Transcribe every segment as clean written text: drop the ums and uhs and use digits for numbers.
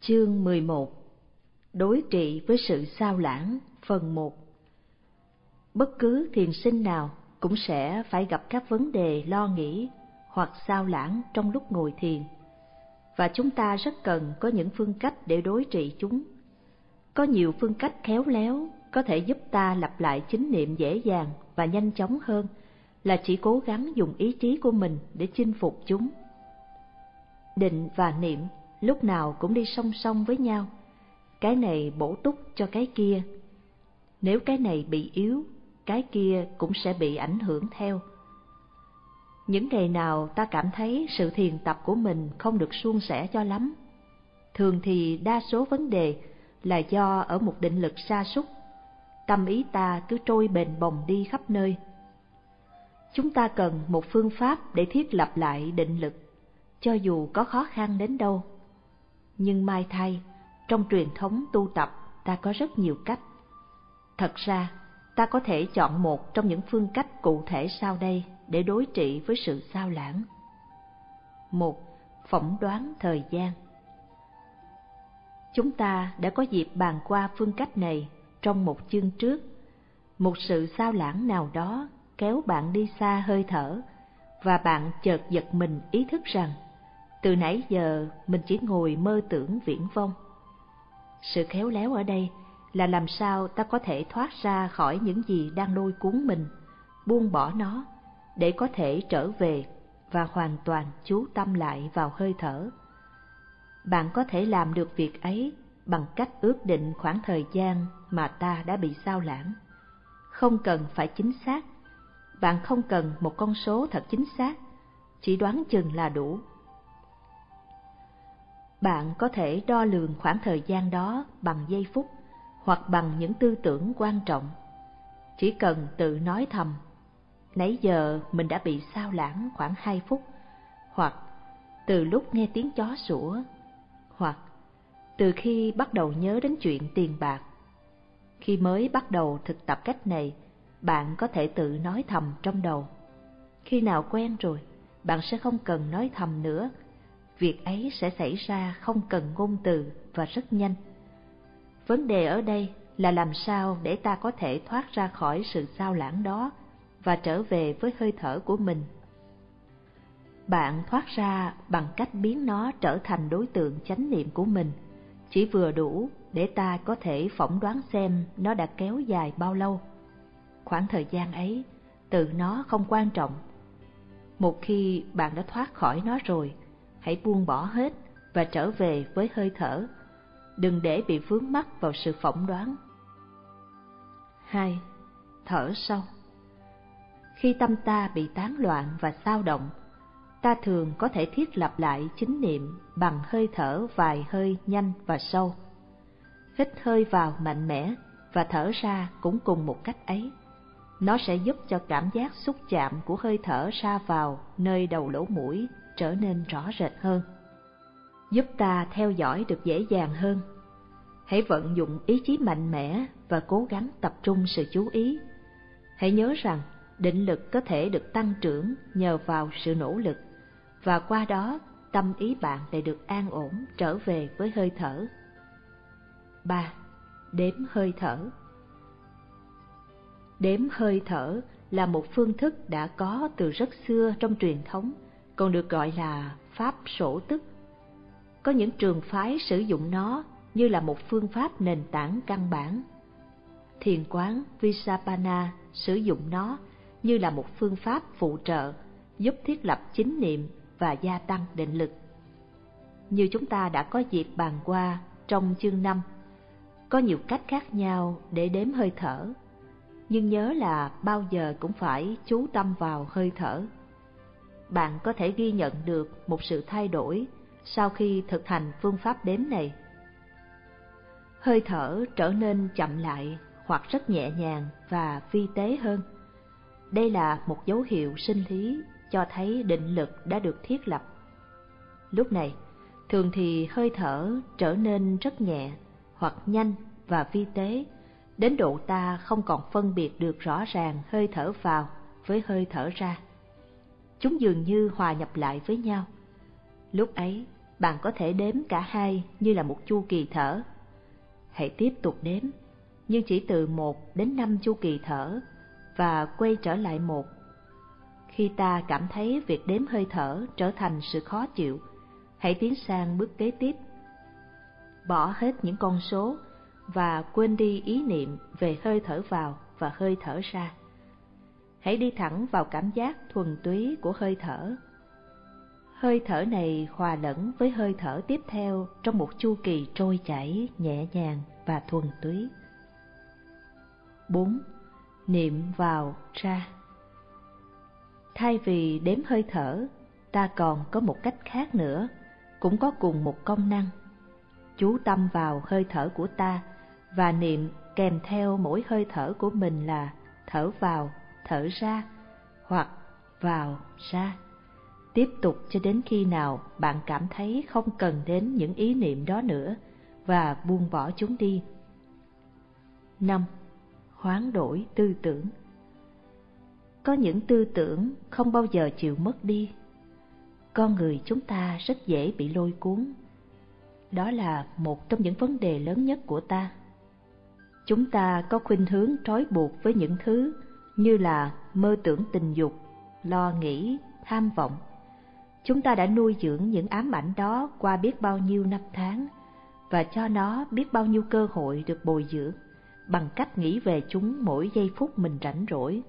Chương 11. Đối trị với sự sao lãng. Phần 1. Bất cứ thiền sinh nào cũng sẽ phải gặp các vấn đề lo nghĩ hoặc sao lãng trong lúc ngồi thiền, và chúng ta rất cần có những phương cách để đối trị chúng. Có nhiều phương cách khéo léo có thể giúp ta lặp lại chánh niệm dễ dàng và nhanh chóng hơn là chỉ cố gắng dùng ý chí của mình để chinh phục chúng. Định và niệm lúc nào cũng đi song song với nhau, cái này bổ túc cho cái kia. Nếu cái này bị yếu, cái kia cũng sẽ bị ảnh hưởng theo. Những ngày nào ta cảm thấy sự thiền tập của mình không được suôn sẻ cho lắm, thường thì đa số vấn đề là do ở một định lực sa sút, tâm ý ta cứ trôi bềnh bồng đi khắp nơi. Chúng ta cần một phương pháp để thiết lập lại định lực, cho dù có khó khăn đến đâu. Nhưng may thay, trong truyền thống tu tập ta có rất nhiều cách. Thật ra, ta có thể chọn một trong những phương cách cụ thể sau đây để đối trị với sự sao lãng. 1. Phỏng đoán thời gian. Chúng ta đã có dịp bàn qua phương cách này trong một chương trước. Một sự sao lãng nào đó kéo bạn đi xa hơi thở, và bạn chợt giật mình ý thức rằng từ nãy giờ mình chỉ ngồi mơ tưởng viển vông. Sự khéo léo ở đây là làm sao ta có thể thoát ra khỏi những gì đang lôi cuốn mình, buông bỏ nó, để có thể trở về và hoàn toàn chú tâm lại vào hơi thở. Bạn có thể làm được việc ấy bằng cách ước định khoảng thời gian mà ta đã bị sao lãng. Không cần phải chính xác, bạn không cần một con số thật chính xác, chỉ đoán chừng là đủ. Bạn có thể đo lường khoảng thời gian đó bằng giây phút hoặc bằng những tư tưởng quan trọng. Chỉ cần tự nói thầm, nãy giờ mình đã bị sao lãng khoảng 2 phút, hoặc từ lúc nghe tiếng chó sủa, hoặc từ khi bắt đầu nhớ đến chuyện tiền bạc. Khi mới bắt đầu thực tập cách này, bạn có thể tự nói thầm trong đầu. Khi nào quen rồi, bạn sẽ không cần nói thầm nữa. Việc ấy sẽ xảy ra không cần ngôn từ và rất nhanh. Vấn đề ở đây là làm sao để ta có thể thoát ra khỏi sự sao lãng đó và trở về với hơi thở của mình. Bạn thoát ra bằng cách biến nó trở thành đối tượng chánh niệm của mình, chỉ vừa đủ để ta có thể phỏng đoán xem nó đã kéo dài bao lâu. Khoảng thời gian ấy, tự nó không quan trọng. Một khi bạn đã thoát khỏi nó rồi, hãy buông bỏ hết và trở về với hơi thở. Đừng để bị vướng mắc vào sự phỏng đoán. 2. Thở sâu. Khi tâm ta bị tán loạn và xao động, ta thường có thể thiết lập lại chánh niệm bằng hơi thở vài hơi nhanh và sâu. Hít hơi vào mạnh mẽ và thở ra cũng cùng một cách ấy. Nó sẽ giúp cho cảm giác xúc chạm của hơi thở ra vào nơi đầu lỗ mũi trở nên rõ rệt hơn, giúp ta theo dõi được dễ dàng hơn. Hãy vận dụng ý chí mạnh mẽ và cố gắng tập trung sự chú ý. Hãy nhớ rằng định lực có thể được tăng trưởng nhờ vào sự nỗ lực, và qua đó tâm ý bạn lại được an ổn trở về với hơi thở. 3. Đếm hơi thở. Đếm hơi thở là một phương thức đã có từ rất xưa trong truyền thống, còn được gọi là pháp sổ tức. Có những trường phái sử dụng nó như là một phương pháp nền tảng căn bản. Thiền quán Visappana sử dụng nó như là một phương pháp phụ trợ, giúp thiết lập chánh niệm và gia tăng định lực. Như chúng ta đã có dịp bàn qua trong chương 5, có nhiều cách khác nhau để đếm hơi thở, nhưng nhớ là bao giờ cũng phải chú tâm vào hơi thở. Bạn có thể ghi nhận được một sự thay đổi sau khi thực hành phương pháp đếm này. Hơi thở trở nên chậm lại hoặc rất nhẹ nhàng và vi tế hơn. Đây là một dấu hiệu sinh lý cho thấy định lực đã được thiết lập. Lúc này, thường thì hơi thở trở nên rất nhẹ hoặc nhanh và vi tế, đến độ ta không còn phân biệt được rõ ràng hơi thở vào với hơi thở ra. Chúng dường như hòa nhập lại với nhau. Lúc ấy, bạn có thể đếm cả hai như là một chu kỳ thở. Hãy tiếp tục đếm, nhưng chỉ từ 1 đến 5 chu kỳ thở và quay trở lại 1. Khi ta cảm thấy việc đếm hơi thở trở thành sự khó chịu, hãy tiến sang bước kế tiếp. Bỏ hết những con số và quên đi ý niệm về hơi thở vào và hơi thở ra. Hãy đi thẳng vào cảm giác thuần túy của hơi thở. Hơi thở này hòa lẫn với hơi thở tiếp theo trong một chu kỳ trôi chảy nhẹ nhàng và thuần túy. 4. Niệm vào ra. Thay vì đếm hơi thở, ta còn có một cách khác nữa, cũng có cùng một công năng. Chú tâm vào hơi thở của ta và niệm kèm theo mỗi hơi thở của mình là thở vào, thở ra, hoặc vào, ra. Tiếp tục cho đến khi nào bạn cảm thấy không cần đến những ý niệm đó nữa và buông bỏ chúng đi. 5. Hoán đổi tư tưởng. Có những tư tưởng không bao giờ chịu mất đi. Con người chúng ta rất dễ bị lôi cuốn. Đó là một trong những vấn đề lớn nhất của ta. Chúng ta có khuynh hướng trói buộc với những thứ như là mơ tưởng tình dục, lo nghĩ, tham vọng. Chúng ta đã nuôi dưỡng những ám ảnh đó qua biết bao nhiêu năm tháng và cho nó biết bao nhiêu cơ hội được bồi dưỡng bằng cách nghĩ về chúng mỗi giây phút mình rảnh rỗi.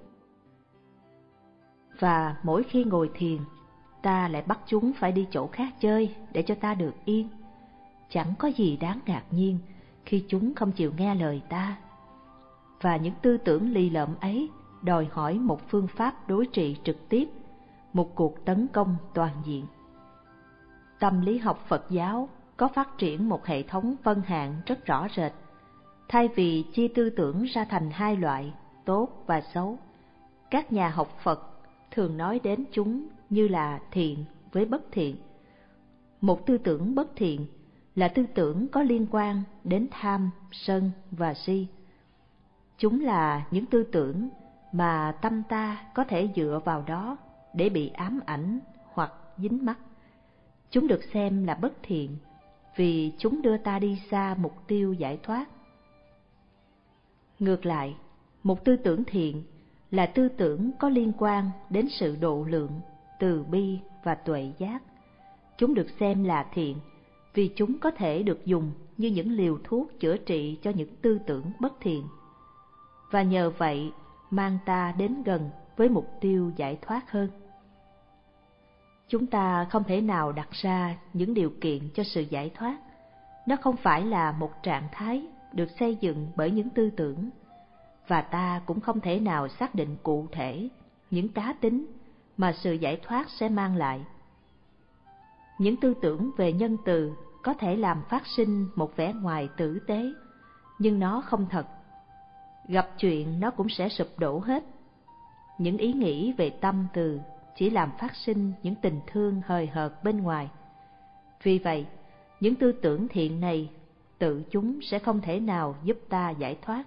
Và mỗi khi ngồi thiền, ta lại bắt chúng phải đi chỗ khác chơi để cho ta được yên. Chẳng có gì đáng ngạc nhiên khi chúng không chịu nghe lời ta. Và những tư tưởng lì lợm ấy đòi hỏi một phương pháp đối trị trực tiếp, một cuộc tấn công toàn diện. Tâm lý học Phật giáo có phát triển một hệ thống phân hạng rất rõ rệt. Thay vì chia tư tưởng ra thành hai loại, tốt và xấu, các nhà học Phật thường nói đến chúng như là thiện với bất thiện. Một tư tưởng bất thiện là tư tưởng có liên quan đến tham, sân và si. Chúng là những tư tưởng mà tâm ta có thể dựa vào đó để bị ám ảnh hoặc dính mắc. Chúng được xem là bất thiện vì chúng đưa ta đi xa mục tiêu giải thoát. Ngược lại, một tư tưởng thiện là tư tưởng có liên quan đến sự độ lượng, từ bi và tuệ giác. Chúng được xem là thiện vì chúng có thể được dùng như những liều thuốc chữa trị cho những tư tưởng bất thiện. Và nhờ vậy mang ta đến gần với mục tiêu giải thoát hơn. Chúng ta không thể nào đặt ra những điều kiện cho sự giải thoát. Nó không phải là một trạng thái được xây dựng bởi những tư tưởng, và ta cũng không thể nào xác định cụ thể những cá tính mà sự giải thoát sẽ mang lại. Những tư tưởng về nhân từ có thể làm phát sinh một vẻ ngoài tử tế, nhưng nó không thật. Gặp chuyện nó cũng sẽ sụp đổ hết. Những ý nghĩ về tâm từ chỉ làm phát sinh những tình thương hời hợt bên ngoài. Vì vậy, những tư tưởng thiện này tự chúng sẽ không thể nào giúp ta giải thoát.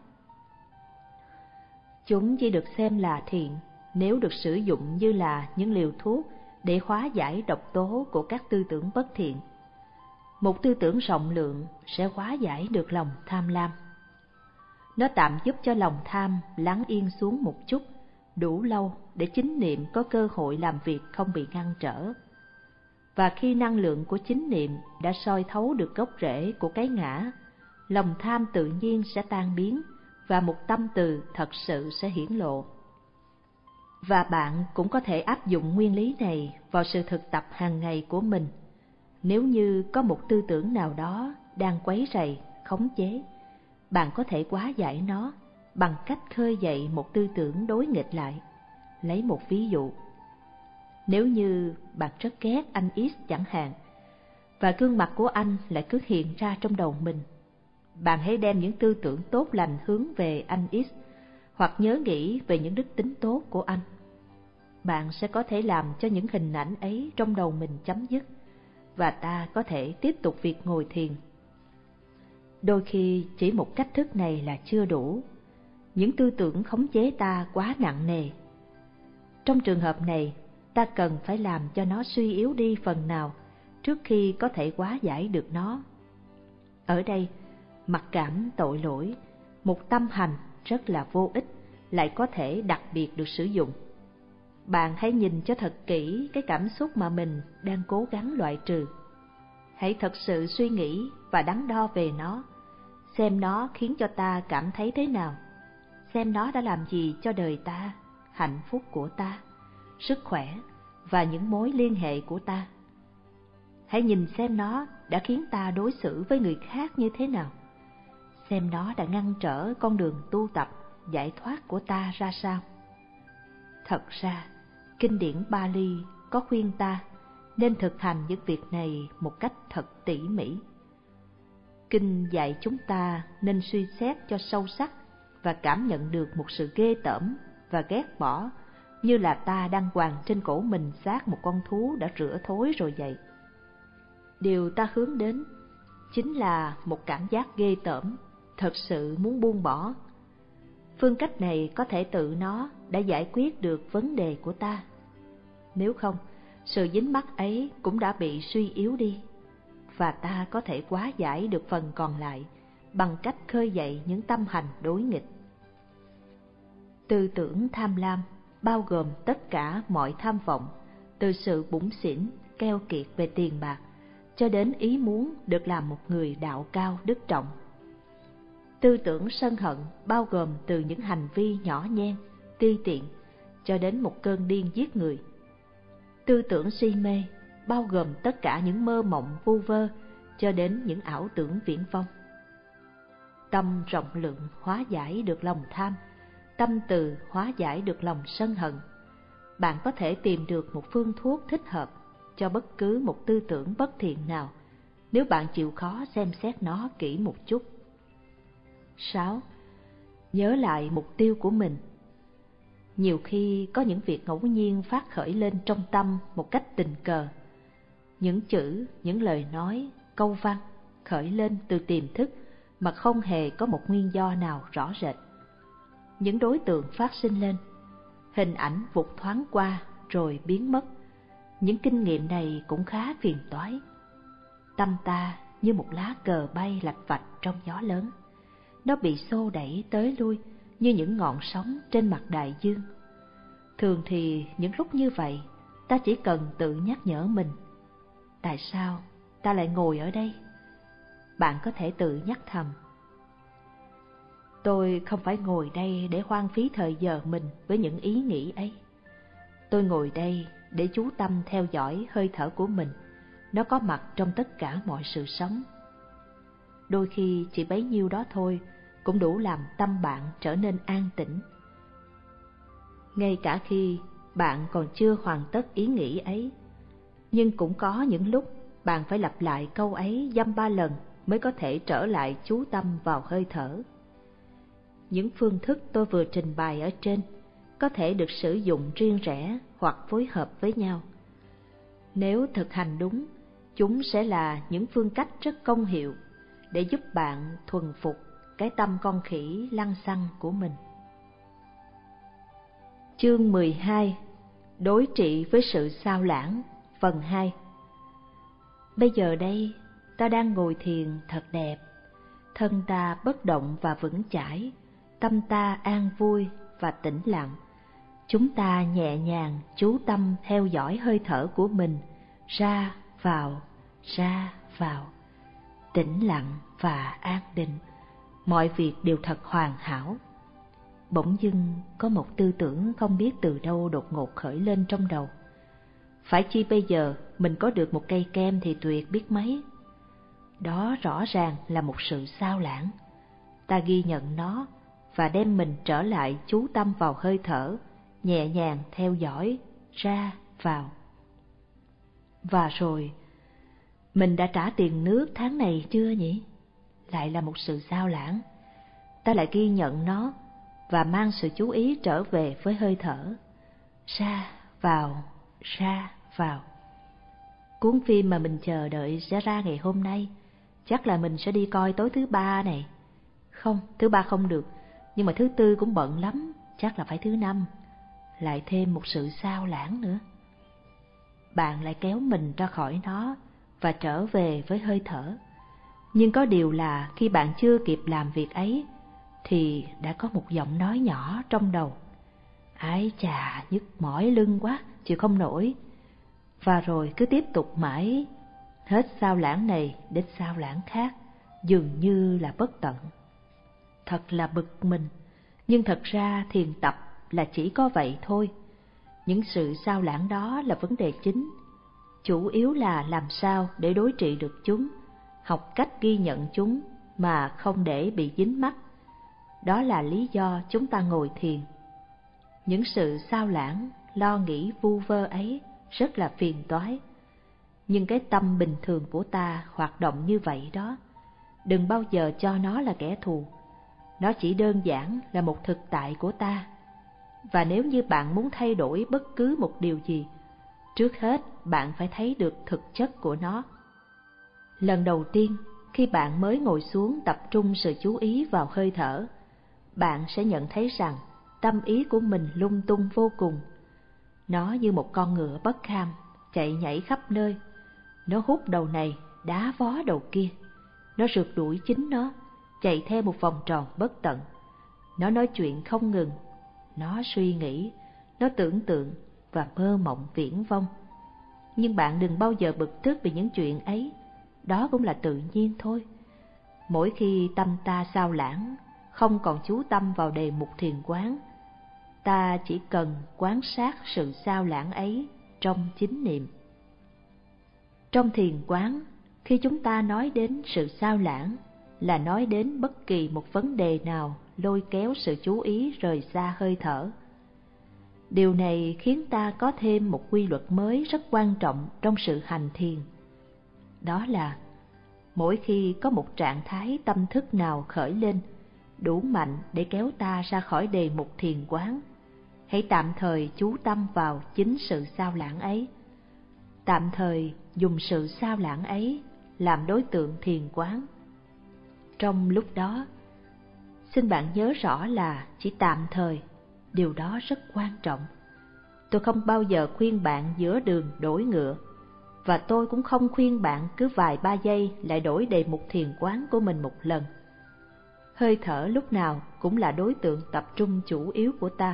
Chúng chỉ được xem là thiện nếu được sử dụng như là những liều thuốc để hóa giải độc tố của các tư tưởng bất thiện. Một tư tưởng rộng lượng sẽ hóa giải được lòng tham lam. Nó tạm giúp cho lòng tham lắng yên xuống một chút, đủ lâu để chính niệm có cơ hội làm việc không bị ngăn trở. Và khi năng lượng của chính niệm đã soi thấu được gốc rễ của cái ngã, lòng tham tự nhiên sẽ tan biến và một tâm từ thật sự sẽ hiển lộ. Và bạn cũng có thể áp dụng nguyên lý này vào sự thực tập hàng ngày của mình. Nếu như có một tư tưởng nào đó đang quấy rầy, khống chế, bạn có thể hóa giải nó bằng cách khơi dậy một tư tưởng đối nghịch lại. Lấy một ví dụ. Nếu như bạn rất ghét anh X chẳng hạn, và gương mặt của anh lại cứ hiện ra trong đầu mình, bạn hãy đem những tư tưởng tốt lành hướng về anh X, hoặc nhớ nghĩ về những đức tính tốt của anh. Bạn sẽ có thể làm cho những hình ảnh ấy trong đầu mình chấm dứt, và ta có thể tiếp tục việc ngồi thiền. Đôi khi chỉ một cách thức này là chưa đủ. Những tư tưởng khống chế ta quá nặng nề. Trong trường hợp này, ta cần phải làm cho nó suy yếu đi phần nào trước khi có thể hóa giải được nó. Ở đây, mặc cảm tội lỗi, một tâm hành rất là vô ích, lại có thể đặc biệt được sử dụng. Bạn hãy nhìn cho thật kỹ cái cảm xúc mà mình đang cố gắng loại trừ. Hãy thật sự suy nghĩ và đắn đo về nó, xem nó khiến cho ta cảm thấy thế nào, xem nó đã làm gì cho đời ta, hạnh phúc của ta, sức khỏe và những mối liên hệ của ta. Hãy nhìn xem nó đã khiến ta đối xử với người khác như thế nào, xem nó đã ngăn trở con đường tu tập, giải thoát của ta ra sao. Thật ra, kinh điển Pali có khuyên ta nên thực hành những việc này một cách thật tỉ mỉ. Kinh dạy chúng ta nên suy xét cho sâu sắc và cảm nhận được một sự ghê tởm và ghét bỏ, như là ta đang quàng trên cổ mình xác một con thú đã rửa thối rồi vậy. Điều ta hướng đến chính là một cảm giác ghê tởm, thật sự muốn buông bỏ. Phương cách này có thể tự nó đã giải quyết được vấn đề của ta. Nếu không, sự dính mắc ấy cũng đã bị suy yếu đi, và ta có thể hóa giải được phần còn lại bằng cách khơi dậy những tâm hành đối nghịch. Tư tưởng tham lam bao gồm tất cả mọi tham vọng, từ sự bủn xỉn, keo kiệt về tiền bạc, cho đến ý muốn được làm một người đạo cao đức trọng. Tư tưởng sân hận bao gồm từ những hành vi nhỏ nhen, ti tiện, cho đến một cơn điên giết người. Tư tưởng si mê bao gồm tất cả những mơ mộng vu vơ, cho đến những ảo tưởng viển vông. Tâm rộng lượng hóa giải được lòng tham, tâm từ hóa giải được lòng sân hận. Bạn có thể tìm được một phương thuốc thích hợp cho bất cứ một tư tưởng bất thiện nào, nếu bạn chịu khó xem xét nó kỹ một chút. 6. Nhớ lại mục tiêu của mình. Nhiều khi có những việc ngẫu nhiên phát khởi lên trong tâm một cách tình cờ. Những chữ, những lời nói, câu văn khởi lên từ tiềm thức mà không hề có một nguyên do nào rõ rệt. Những đối tượng phát sinh lên, hình ảnh vụt thoáng qua rồi biến mất. Những kinh nghiệm này cũng khá phiền toái. Tâm ta như một lá cờ bay lạch vạch trong gió lớn. Nó bị xô đẩy tới lui như những ngọn sóng trên mặt đại dương. Thường thì những lúc như vậy, ta chỉ cần tự nhắc nhở mình: tại sao ta lại ngồi ở đây? Bạn có thể tự nhắc thầm: tôi không phải ngồi đây để hoang phí thời giờ mình với những ý nghĩ ấy. Tôi ngồi đây để chú tâm theo dõi hơi thở của mình. Nó có mặt trong tất cả mọi sự sống. Đôi khi chỉ bấy nhiêu đó thôi cũng đủ làm tâm bạn trở nên an tĩnh. Ngay cả khi bạn còn chưa hoàn tất ý nghĩ ấy, nhưng cũng có những lúc bạn phải lặp lại câu ấy dăm ba lần mới có thể trở lại chú tâm vào hơi thở. Những phương thức tôi vừa trình bày ở trên có thể được sử dụng riêng rẽ hoặc phối hợp với nhau. Nếu thực hành đúng, chúng sẽ là những phương cách rất công hiệu để giúp bạn thuần phục cái tâm con khỉ lăng xăng của mình. Chương 12. Đối trị với sự xao lãng, phần 2. Bây giờ đây, ta đang ngồi thiền thật đẹp. Thân ta bất động và vững chãi, tâm ta an vui và tĩnh lặng. Chúng ta nhẹ nhàng chú tâm theo dõi hơi thở của mình, ra vào, tĩnh lặng và an định. Mọi việc đều thật hoàn hảo. Bỗng dưng có một tư tưởng không biết từ đâu đột ngột khởi lên trong đầu. Phải chi bây giờ mình có được một cây kem thì tuyệt biết mấy. Đó rõ ràng là một sự xao lãng. Ta ghi nhận nó và đem mình trở lại chú tâm vào hơi thở, nhẹ nhàng theo dõi, ra, vào. Và rồi, mình đã trả tiền nước tháng này chưa nhỉ? Lại là một sự xao lãng. Ta lại ghi nhận nó và mang sự chú ý trở về với hơi thở. Ra, vào. Cuốn phim mà mình chờ đợi sẽ ra ngày hôm nay. Chắc là mình sẽ đi coi tối thứ ba này. Không, thứ ba không được, nhưng mà thứ tư cũng bận lắm, chắc là phải thứ năm. Lại thêm một sự xao lãng nữa. Bạn lại kéo mình ra khỏi nó và trở về với hơi thở. Nhưng có điều là khi bạn chưa kịp làm việc ấy, thì đã có một giọng nói nhỏ trong đầu: ái chà, nhức mỏi lưng quá, chịu không nổi. Và rồi cứ tiếp tục mãi, hết sao lãng này đến sao lãng khác, dường như là bất tận. Thật là bực mình, nhưng thật ra thiền tập là chỉ có vậy thôi. Những sự sao lãng đó là vấn đề chính. Chủ yếu là làm sao để đối trị được chúng, học cách ghi nhận chúng mà không để bị dính mắc. Đó là lý do chúng ta ngồi thiền. Những sự sao lãng, lo nghĩ vu vơ ấy rất là phiền toái. Nhưng cái tâm bình thường của ta hoạt động như vậy đó. Đừng bao giờ cho nó là kẻ thù. Nó chỉ đơn giản là một thực tại của ta. Và nếu như bạn muốn thay đổi bất cứ một điều gì, trước hết bạn phải thấy được thực chất của nó. Lần đầu tiên, khi bạn mới ngồi xuống tập trung sự chú ý vào hơi thở, bạn sẽ nhận thấy rằng tâm ý của mình lung tung vô cùng. Nó như một con ngựa bất kham, chạy nhảy khắp nơi. Nó hút đầu này, đá vó đầu kia. Nó rượt đuổi chính nó, chạy theo một vòng tròn bất tận. Nó nói chuyện không ngừng. Nó suy nghĩ, nó tưởng tượng và mơ mộng viển vông. Nhưng bạn đừng bao giờ bực tức vì những chuyện ấy. Đó cũng là tự nhiên thôi. Mỗi khi tâm ta sao lãng, không còn chú tâm vào đề mục thiền quán, ta chỉ cần quan sát sự sao lãng ấy trong chính niệm. Trong thiền quán, khi chúng ta nói đến sự sao lãng, là nói đến bất kỳ một vấn đề nào lôi kéo sự chú ý rời xa hơi thở. Điều này khiến ta có thêm một quy luật mới rất quan trọng trong sự hành thiền. Đó là mỗi khi có một trạng thái tâm thức nào khởi lên, đủ mạnh để kéo ta ra khỏi đề mục thiền quán, hãy tạm thời chú tâm vào chính sự sao lãng ấy. Tạm thời dùng sự sao lãng ấy làm đối tượng thiền quán. Trong lúc đó, xin bạn nhớ rõ là chỉ tạm thời, điều đó rất quan trọng. Tôi không bao giờ khuyên bạn giữa đường đổi ngựa, và tôi cũng không khuyên bạn cứ vài ba giây lại đổi đề mục thiền quán của mình một lần. Hơi thở lúc nào cũng là đối tượng tập trung chủ yếu của ta.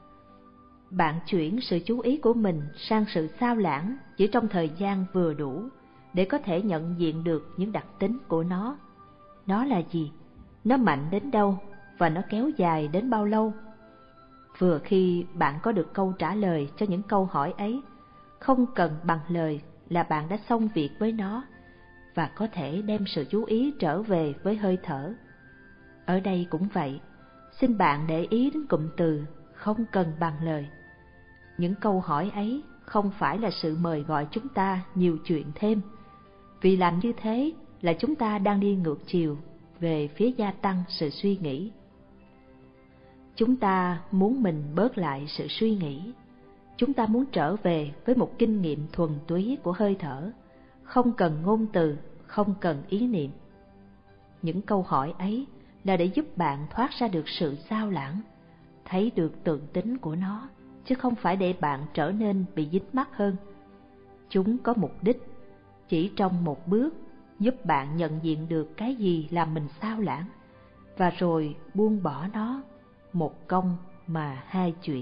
Bạn chuyển sự chú ý của mình sang sự sao lãng chỉ trong thời gian vừa đủ để có thể nhận diện được những đặc tính của nó. Nó là gì? Nó mạnh đến đâu? Và nó kéo dài đến bao lâu? Vừa khi bạn có được câu trả lời cho những câu hỏi ấy, không cần bằng lời là bạn đã xong việc với nó và có thể đem sự chú ý trở về với hơi thở. Ở đây cũng vậy, xin bạn để ý đến cụm từ không cần bằng lời. Những câu hỏi ấy không phải là sự mời gọi chúng ta nhiều chuyện thêm, vì làm như thế là chúng ta đang đi ngược chiều về phía gia tăng sự suy nghĩ. Chúng ta muốn mình bớt lại sự suy nghĩ. Chúng ta muốn trở về với một kinh nghiệm thuần túy của hơi thở, không cần ngôn từ, không cần ý niệm. Những câu hỏi ấy là để giúp bạn thoát ra được sự sao lãng, thấy được tượng tính của nó, chứ không phải để bạn trở nên bị dính mắc hơn. Chúng có mục đích, chỉ trong một bước, giúp bạn nhận diện được cái gì làm mình sao lãng, và rồi buông bỏ nó, một công mà hai chuyện.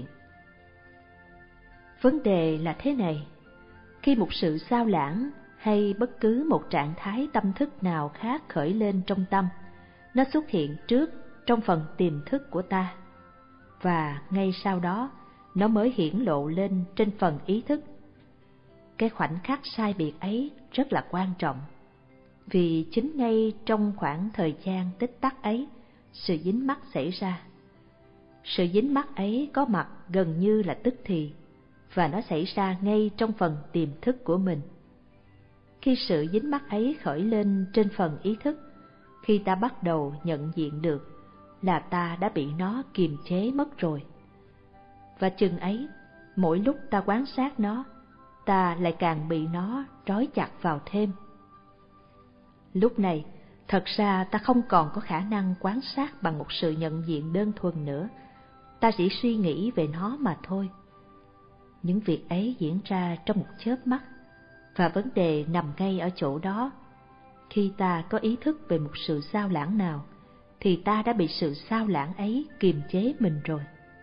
Vấn đề là thế này, khi một sự sao lãng hay bất cứ một trạng thái tâm thức nào khác khởi lên trong tâm, nó xuất hiện trước trong phần tiềm thức của ta, và ngay sau đó nó mới hiển lộ lên trên phần ý thức. Cái khoảnh khắc sai biệt ấy rất là quan trọng, vì chính ngay trong khoảng thời gian tích tắc ấy, sự dính mắc xảy ra. Sự dính mắc ấy có mặt gần như là tức thì, và nó xảy ra ngay trong phần tiềm thức của mình. Khi sự dính mắc ấy khởi lên trên phần ý thức, khi ta bắt đầu nhận diện được là ta đã bị nó kiềm chế mất rồi. Và chừng ấy, mỗi lúc ta quan sát nó, ta lại càng bị nó trói chặt vào thêm. Lúc này, thật ra ta không còn có khả năng quan sát bằng một sự nhận diện đơn thuần nữa, ta chỉ suy nghĩ về nó mà thôi. Những việc ấy diễn ra trong một chớp mắt, Và vấn đề nằm ngay ở chỗ đó. Khi ta có ý thức về một sự sao lãng nào, thì ta đã bị sự sao lãng ấy kiềm chế mình rồi.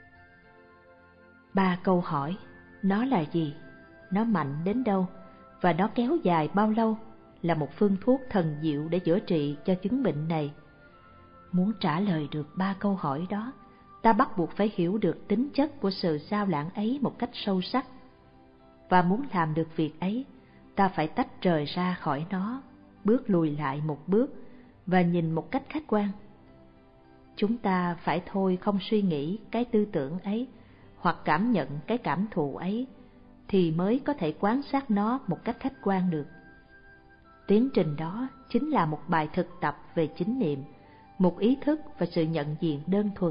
3 câu hỏi: nó là gì? Nó mạnh đến đâu? Và nó kéo dài bao lâu? Là một phương thuốc thần diệu để chữa trị cho chứng bệnh này. Muốn trả lời được 3 câu hỏi đó, ta bắt buộc phải hiểu được tính chất của sự sao lãng ấy một cách sâu sắc. Và muốn làm được việc ấy, ta phải tách rời ra khỏi nó, bước lùi lại một bước và nhìn một cách khách quan. Chúng ta phải thôi không suy nghĩ cái tư tưởng ấy hoặc cảm nhận cái cảm thụ ấy, thì mới có thể quan sát nó một cách khách quan được. Tiến trình đó chính là một bài thực tập về chánh niệm, một ý thức và sự nhận diện đơn thuần.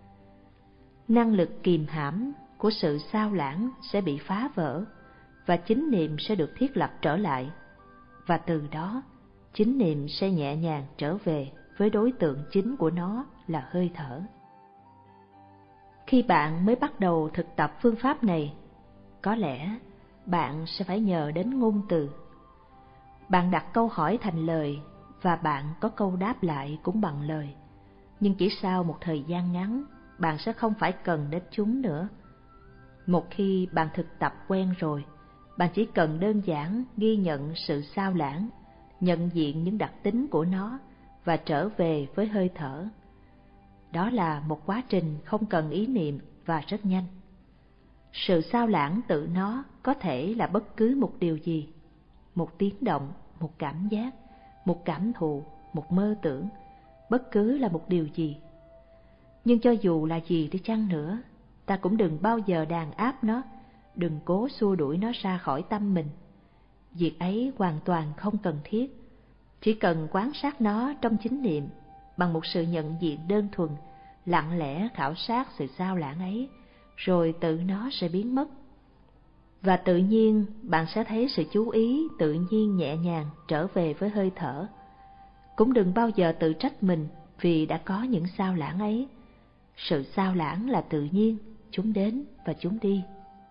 Năng lực kìm hãm của sự sao lãng sẽ bị phá vỡ và chánh niệm sẽ được thiết lập trở lại. Và từ đó, chánh niệm sẽ nhẹ nhàng trở về với đối tượng chính của nó là hơi thở. Khi bạn mới bắt đầu thực tập phương pháp này, có lẽ bạn sẽ phải nhờ đến ngôn từ. Bạn đặt câu hỏi thành lời và bạn có câu đáp lại cũng bằng lời. Nhưng chỉ sau một thời gian ngắn, bạn sẽ không phải cần đến chúng nữa. Một khi bạn thực tập quen rồi, bạn chỉ cần đơn giản ghi nhận sự sao lãng, nhận diện những đặc tính của nó và trở về với hơi thở. Đó là một quá trình không cần ý niệm và rất nhanh. Sự sao lãng tự nó có thể là bất cứ một điều gì: một tiếng động, một cảm giác, một cảm thụ, một mơ tưởng, bất cứ là một điều gì. Nhưng cho dù là gì đi chăng nữa, ta cũng đừng bao giờ đàn áp nó, đừng cố xua đuổi nó ra khỏi tâm mình. Việc ấy hoàn toàn không cần thiết. Chỉ cần quan sát nó trong chánh niệm, bằng một sự nhận diện đơn thuần, lặng lẽ khảo sát sự sao lãng ấy, rồi tự nó sẽ biến mất. Và tự nhiên bạn sẽ thấy sự chú ý tự nhiên nhẹ nhàng trở về với hơi thở. Cũng đừng bao giờ tự trách mình vì đã có những sao lãng ấy. Sự sao lãng là tự nhiên, chúng đến và chúng đi.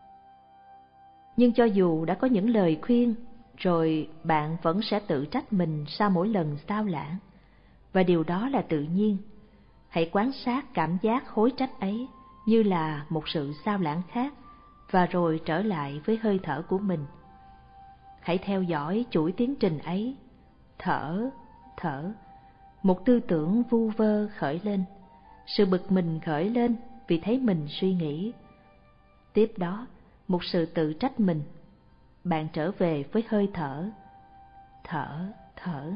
Nhưng cho dù đã có những lời khuyên, rồi bạn vẫn sẽ tự trách mình sau mỗi lần sao lãng. Và điều đó là tự nhiên. Hãy quan sát cảm giác hối trách ấy như là một sự sao lãng khác, và rồi trở lại với hơi thở của mình. Hãy theo dõi chuỗi tiến trình ấy. Thở, thở. Một tư tưởng vu vơ khởi lên. Sự bực mình khởi lên vì thấy mình suy nghĩ. Tiếp đó, một sự tự trách mình. Bạn trở về với hơi thở. Thở, thở.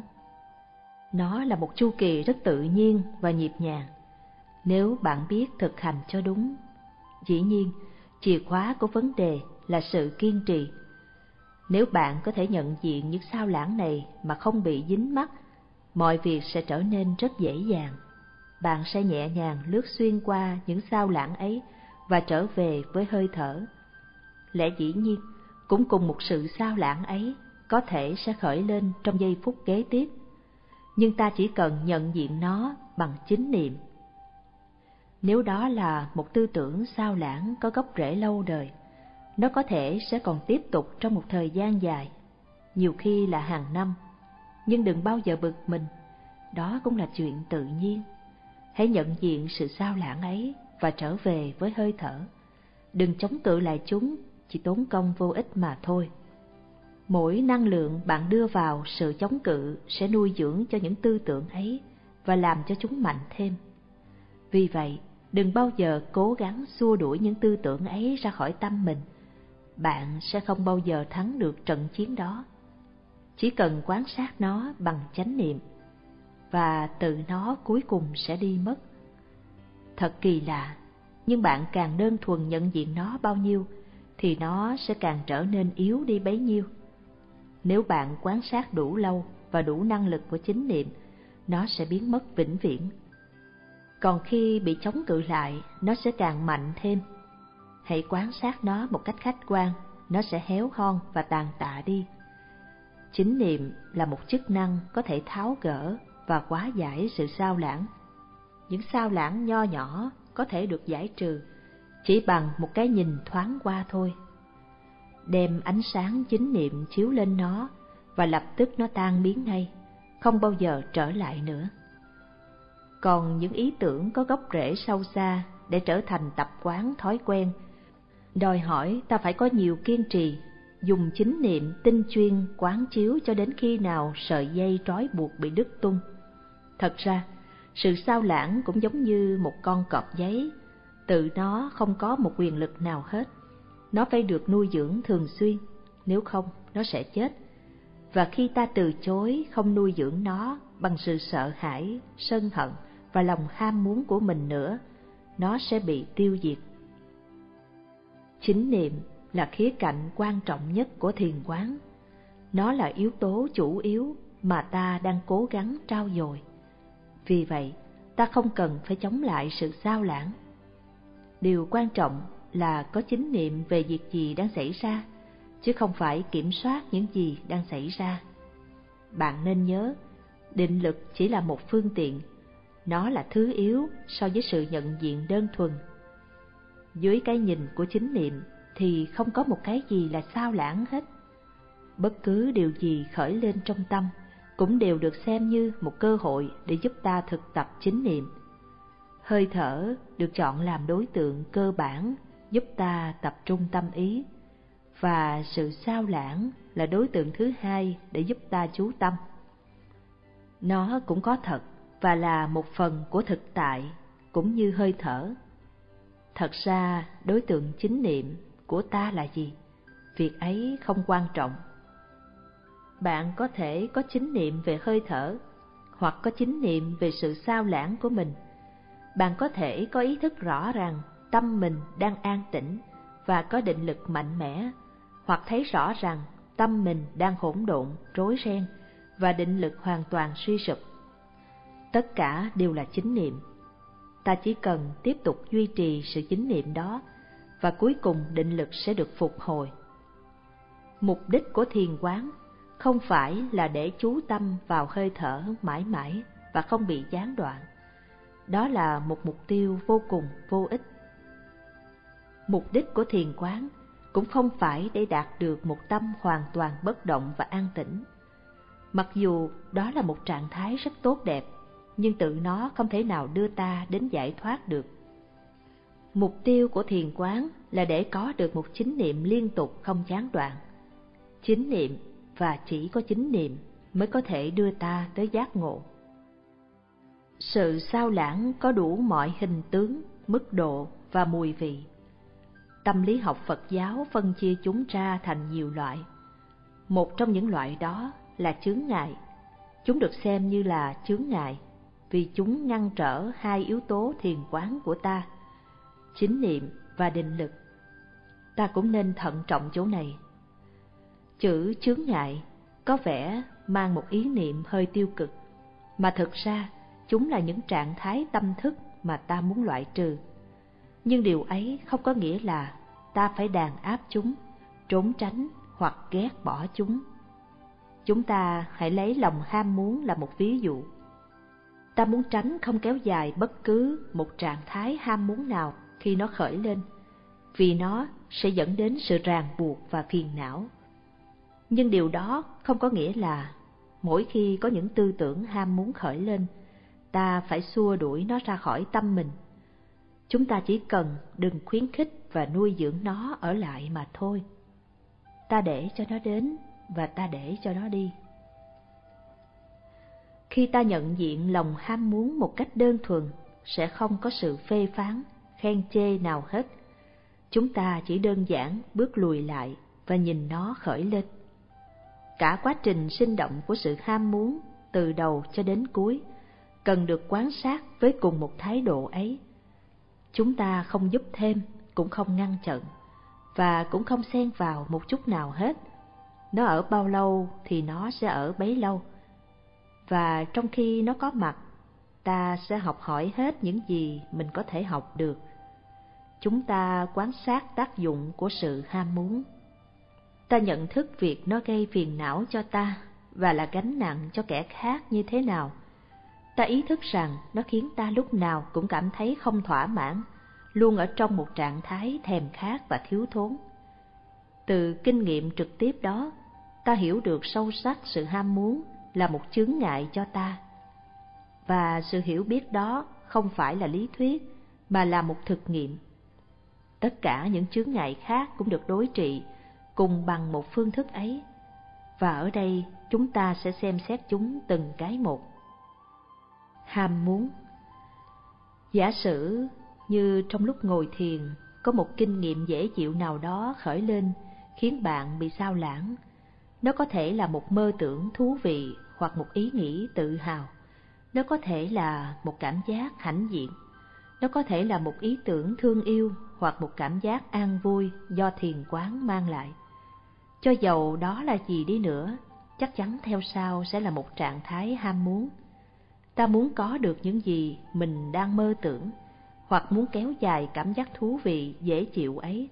Nó là một chu kỳ rất tự nhiên và nhịp nhàng, nếu bạn biết thực hành cho đúng. Dĩ nhiên, chìa khóa của vấn đề là sự kiên trì. Nếu bạn có thể nhận diện những sao lãng này mà không bị dính mắc, mọi việc sẽ trở nên rất dễ dàng. Bạn sẽ nhẹ nhàng lướt xuyên qua những sao lãng ấy và trở về với hơi thở. Lẽ dĩ nhiên, cũng cùng một sự sao lãng ấy có thể sẽ khởi lên trong giây phút kế tiếp, nhưng ta chỉ cần nhận diện nó bằng chánh niệm. Nếu đó là một tư tưởng sao lãng có gốc rễ lâu đời, nó có thể sẽ còn tiếp tục trong một thời gian dài, nhiều khi là hàng năm. Nhưng đừng bao giờ bực mình, đó cũng là chuyện tự nhiên. Hãy nhận diện sự sao lãng ấy và trở về với hơi thở. Đừng chống cự lại chúng, chỉ tốn công vô ích mà thôi. Mỗi năng lượng bạn đưa vào sự chống cự sẽ nuôi dưỡng cho những tư tưởng ấy và làm cho chúng mạnh thêm. Vì vậy, đừng bao giờ cố gắng xua đuổi những tư tưởng ấy ra khỏi tâm mình. Bạn sẽ không bao giờ thắng được trận chiến đó. Chỉ cần quan sát nó bằng chánh niệm, và tự nó cuối cùng sẽ đi mất. Thật kỳ lạ, nhưng bạn càng đơn thuần nhận diện nó bao nhiêu, thì nó sẽ càng trở nên yếu đi bấy nhiêu. Nếu bạn quan sát đủ lâu và đủ năng lực của chánh niệm, nó sẽ biến mất vĩnh viễn. Còn khi bị chống cự lại, nó sẽ càng mạnh thêm. Hãy quan sát nó một cách khách quan, nó sẽ héo hon và tàn tạ đi. Chánh niệm là một chức năng có thể tháo gỡ và hóa giải sự sao lãng. Những sao lãng nho nhỏ có thể được giải trừ chỉ bằng một cái nhìn thoáng qua thôi. đem ánh sáng chánh niệm chiếu lên nó và lập tức nó tan biến ngay, không bao giờ trở lại nữa. Còn những ý tưởng có gốc rễ sâu xa để trở thành tập quán thói quen, đòi hỏi ta phải có nhiều kiên trì, dùng chánh niệm tinh chuyên quán chiếu cho đến khi nào sợi dây trói buộc bị đứt tung. Thật ra, sự sao lãng cũng giống như một con cọp giấy, tự nó không có một quyền lực nào hết. Nó phải được nuôi dưỡng thường xuyên, nếu không nó sẽ chết. Và khi ta từ chối không nuôi dưỡng nó bằng sự sợ hãi, sân hận và lòng ham muốn của mình nữa, nó sẽ bị tiêu diệt. Chánh niệm là khía cạnh quan trọng nhất của thiền quán. Nó là yếu tố chủ yếu mà ta đang cố gắng trau dồi. Vì vậy, ta không cần phải chống lại sự sao lãng. Điều quan trọng là có chánh niệm về việc gì đang xảy ra, chứ không phải kiểm soát những gì đang xảy ra. Bạn nên nhớ, định lực chỉ là một phương tiện, nó là thứ yếu so với sự nhận diện đơn thuần. Dưới cái nhìn của chánh niệm thì không có một cái gì là sao lãng hết. Bất cứ điều gì khởi lên trong tâm cũng đều được xem như một cơ hội để giúp ta thực tập chánh niệm. Hơi thở được chọn làm đối tượng cơ bản giúp ta tập trung tâm ý, và sự sao lãng là đối tượng thứ hai để giúp ta chú tâm. Nó cũng có thật và là một phần của thực tại, cũng như hơi thở. Thật ra, đối tượng chánh niệm của ta là gì? Việc ấy không quan trọng. Bạn có thể có chánh niệm về hơi thở, hoặc có chánh niệm về sự sao lãng của mình. Bạn có thể có ý thức rõ rằng tâm mình đang an tĩnh và có định lực mạnh mẽ, hoặc thấy rõ rằng tâm mình đang hỗn độn, rối ren và định lực hoàn toàn suy sụp. Tất cả đều là chánh niệm. Ta chỉ cần tiếp tục duy trì sự chánh niệm đó, và cuối cùng định lực sẽ được phục hồi. Mục đích của thiền quán không phải là để chú tâm vào hơi thở mãi mãi và không bị gián đoạn. Đó là một mục tiêu vô cùng vô ích. Mục đích của thiền quán cũng không phải để đạt được một tâm hoàn toàn bất động và an tĩnh. Mặc dù đó là một trạng thái rất tốt đẹp, nhưng tự nó không thể nào đưa ta đến giải thoát được. Mục tiêu của thiền quán là để có được một chánh niệm liên tục không gián đoạn. Chánh niệm và chỉ có chánh niệm mới có thể đưa ta tới giác ngộ. Sự sao lãng có đủ mọi hình tướng, mức độ và mùi vị. Tâm lý học Phật giáo phân chia chúng ra thành nhiều loại. Một trong những loại đó là chướng ngại. Chúng được xem như là chướng ngại vì chúng ngăn trở hai yếu tố thiền quán của ta, chánh niệm và định lực. Ta cũng nên thận trọng chỗ này. Chữ chướng ngại có vẻ mang một ý niệm hơi tiêu cực, mà thực ra chúng là những trạng thái tâm thức mà ta muốn loại trừ. Nhưng điều ấy không có nghĩa là ta phải đàn áp chúng, trốn tránh hoặc ghét bỏ chúng. Chúng ta hãy lấy lòng ham muốn là một ví dụ. Ta muốn tránh không kéo dài bất cứ một trạng thái ham muốn nào khi nó khởi lên, vì nó sẽ dẫn đến sự ràng buộc và phiền não. Nhưng điều đó không có nghĩa là mỗi khi có những tư tưởng ham muốn khởi lên, ta phải xua đuổi nó ra khỏi tâm mình. Chúng ta chỉ cần đừng khuyến khích và nuôi dưỡng nó ở lại mà thôi. Ta để cho nó đến và ta để cho nó đi. Khi ta nhận diện lòng ham muốn một cách đơn thuần, sẽ không có sự phê phán, khen chê nào hết. Chúng ta chỉ đơn giản bước lùi lại và nhìn nó khởi lên. Cả quá trình sinh động của sự ham muốn, từ đầu cho đến cuối, cần được quan sát với cùng một thái độ ấy. Chúng ta không giúp thêm, cũng không ngăn chặn, và cũng không xen vào một chút nào hết. Nó ở bao lâu thì nó sẽ ở bấy lâu. Và trong khi nó có mặt, ta sẽ học hỏi hết những gì mình có thể học được. Chúng ta quan sát tác dụng của sự ham muốn. Ta nhận thức việc nó gây phiền não cho ta và là gánh nặng cho kẻ khác như thế nào. Ta ý thức rằng nó khiến ta lúc nào cũng cảm thấy không thỏa mãn, luôn ở trong một trạng thái thèm khát và thiếu thốn. Từ kinh nghiệm trực tiếp đó, ta hiểu được sâu sắc sự ham muốn là một chướng ngại cho ta. Và sự hiểu biết đó không phải là lý thuyết, mà là một thực nghiệm. Tất cả những chướng ngại khác cũng được đối trị cùng bằng một phương thức ấy. Và ở đây chúng ta sẽ xem xét chúng từng cái một. Ham muốn. Giả sử như trong lúc ngồi thiền có một kinh nghiệm dễ chịu nào đó khởi lên khiến bạn bị xao lãng. Nó có thể là một mơ tưởng thú vị hoặc một ý nghĩ tự hào. Nó có thể là một cảm giác hãnh diện. Nó có thể là một ý tưởng thương yêu hoặc một cảm giác an vui do thiền quán mang lại. Cho dầu đó là gì đi nữa, chắc chắn theo sau sẽ là một trạng thái ham muốn. Ta muốn có được những gì mình đang mơ tưởng, hoặc muốn kéo dài cảm giác thú vị, dễ chịu ấy.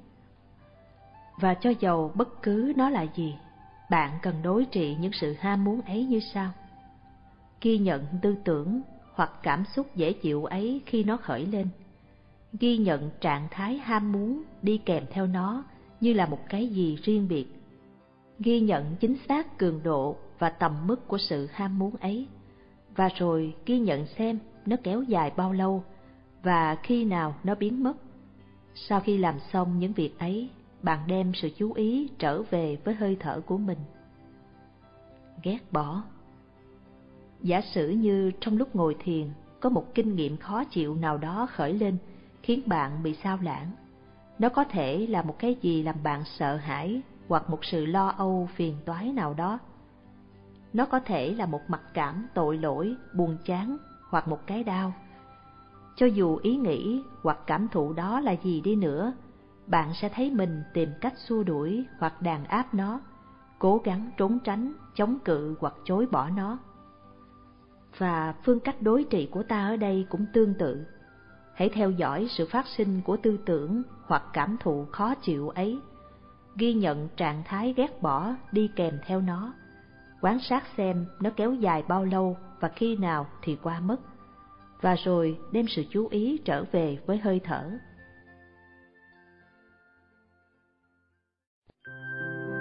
Và cho dầu bất cứ nó là gì, bạn cần đối trị những sự ham muốn ấy như sau. Ghi nhận tư tưởng hoặc cảm xúc dễ chịu ấy khi nó khởi lên. Ghi nhận trạng thái ham muốn đi kèm theo nó như là một cái gì riêng biệt. Ghi nhận chính xác cường độ và tầm mức của sự ham muốn ấy. Và rồi ghi nhận xem nó kéo dài bao lâu và khi nào nó biến mất. Sau khi làm xong những việc ấy, bạn đem sự chú ý trở về với hơi thở của mình. Ghét bỏ. Giả sử như trong lúc ngồi thiền có một kinh nghiệm khó chịu nào đó khởi lên khiến bạn bị xao lãng. Nó có thể là một cái gì làm bạn sợ hãi hoặc một sự lo âu phiền toái nào đó. Nó có thể là một mặc cảm tội lỗi, buồn chán hoặc một cái đau. Cho dù ý nghĩ hoặc cảm thụ đó là gì đi nữa, bạn sẽ thấy mình tìm cách xua đuổi hoặc đàn áp nó, cố gắng trốn tránh, chống cự hoặc chối bỏ nó. Và phương cách đối trị của ta ở đây cũng tương tự. Hãy theo dõi sự phát sinh của tư tưởng hoặc cảm thụ khó chịu ấy. Ghi nhận trạng thái ghét bỏ đi kèm theo nó. Quan sát xem nó kéo dài bao lâu và khi nào thì qua mất. Và rồi đem sự chú ý trở về với hơi thở.